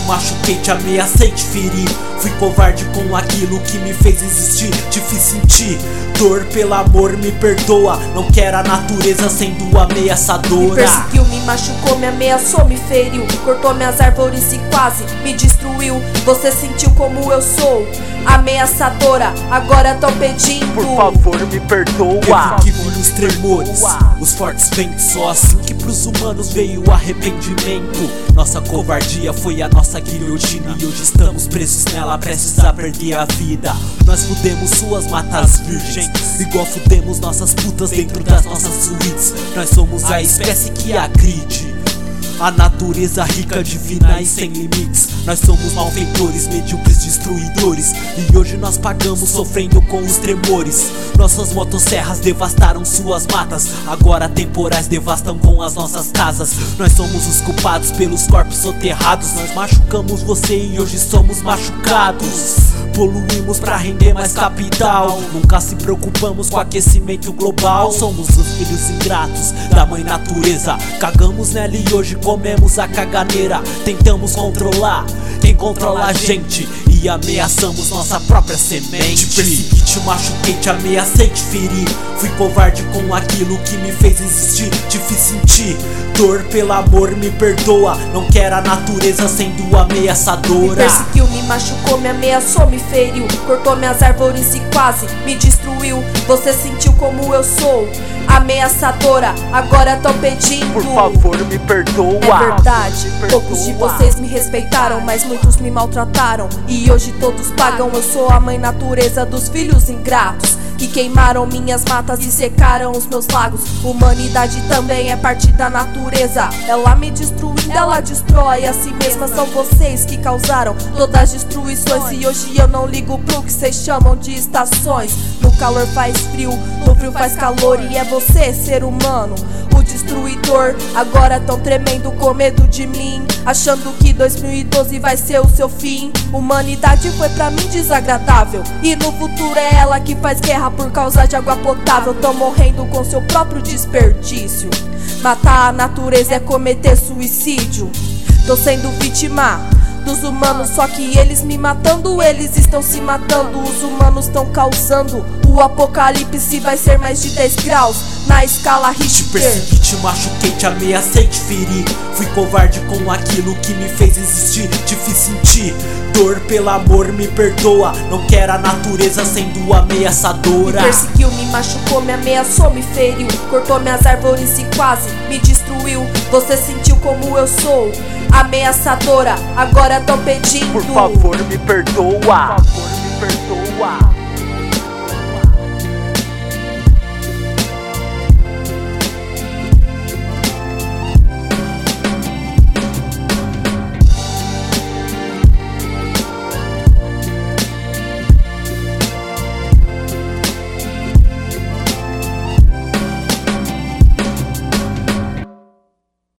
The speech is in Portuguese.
machuquei, te ameacei, te feri. Fui covarde com aquilo que me fez existir. Te fiz sentir dor, pelo amor me perdoa. Não quero a natureza sendo ameaçadora. Me perseguiu, me machucou, me ameaçou, me feriu. Cortou minhas árvores e quase me destruiu. Você sentiu como eu sou ameaçadora, agora tão pedindo, por favor me perdoa. Teve que vir os tremores, os fortes ventos. Só assim que pros humanos veio o arrependimento. Nossa covardia foi a nossa guilhotina, e hoje estamos presos nela, prestes a perder a vida. Nós fudemos suas matas virgens, igual fudemos nossas putas dentro das nossas suítes. Nós somos a espécie que agride a natureza rica, divina e sem limites. Nós somos malfeitores, medíocres, destruidores, e hoje nós pagamos sofrendo com os tremores. Nossas motosserras devastaram suas matas, agora temporais devastam com as nossas casas. Nós somos os culpados pelos corpos soterrados. Nós machucamos você e hoje somos machucados. Poluímos pra render mais capital, nunca se preocupamos com aquecimento global. Somos os filhos ingratos da mãe natureza. Cagamos nela e hoje comemos a caganeira. Tentamos controlar quem controla a gente, e ameaçamos nossa própria semente. Te persegui, te machuquei, te ameacei, te feri. Fui covarde com aquilo que me fez existir. Te fiz sentir dor, pelo amor me perdoa. Não quero a natureza sendo ameaçadora. Me perseguiu, me machucou, me ameaçou, me feriu. Cortou minhas árvores e quase me destruiu. Você sentiu como eu sou ameaçadora, agora tão pedindo, por favor me perdoa. É verdade, poucos de vocês me respeitaram, mas muitos me maltrataram, e hoje todos pagam. Eu sou a mãe natureza dos filhos ingratos que queimaram minhas matas e secaram os meus lagos. Humanidade também é parte da natureza, ela me destruindo, ela destrói a si mesma. São vocês que causaram todas as destruições, e hoje eu não ligo pro que vocês chamam de estações. No calor faz frio, no frio faz calor, e é você, ser humano, o destruidor. Agora tão tremendo com medo de mim, achando que 2012 vai ser o seu fim. Humanidade foi pra mim desagradável, e no futuro é ela que faz guerra por causa de água potável. Tão morrendo com seu próprio desperdício. Matar a natureza é cometer suicídio. Tô sendo vítima dos humanos, só que eles me matando, eles estão se matando. Os humanos estão causando o apocalipse, vai ser mais de 10 graus na escala Richter. Te persegui, te machuquei, te ameacei, te feri. Fui covarde com aquilo que me fez existir. Te fiz sentir dor, pelo amor me perdoa. Não quero a natureza sendo ameaçadora. Me perseguiu, me machucou, me ameaçou, me feriu. Cortou minhas árvores e quase me destruiu. Você sentiu como eu sou ameaçadora, agora tão pedindo, por favor me perdoa. Por favor me perdoa.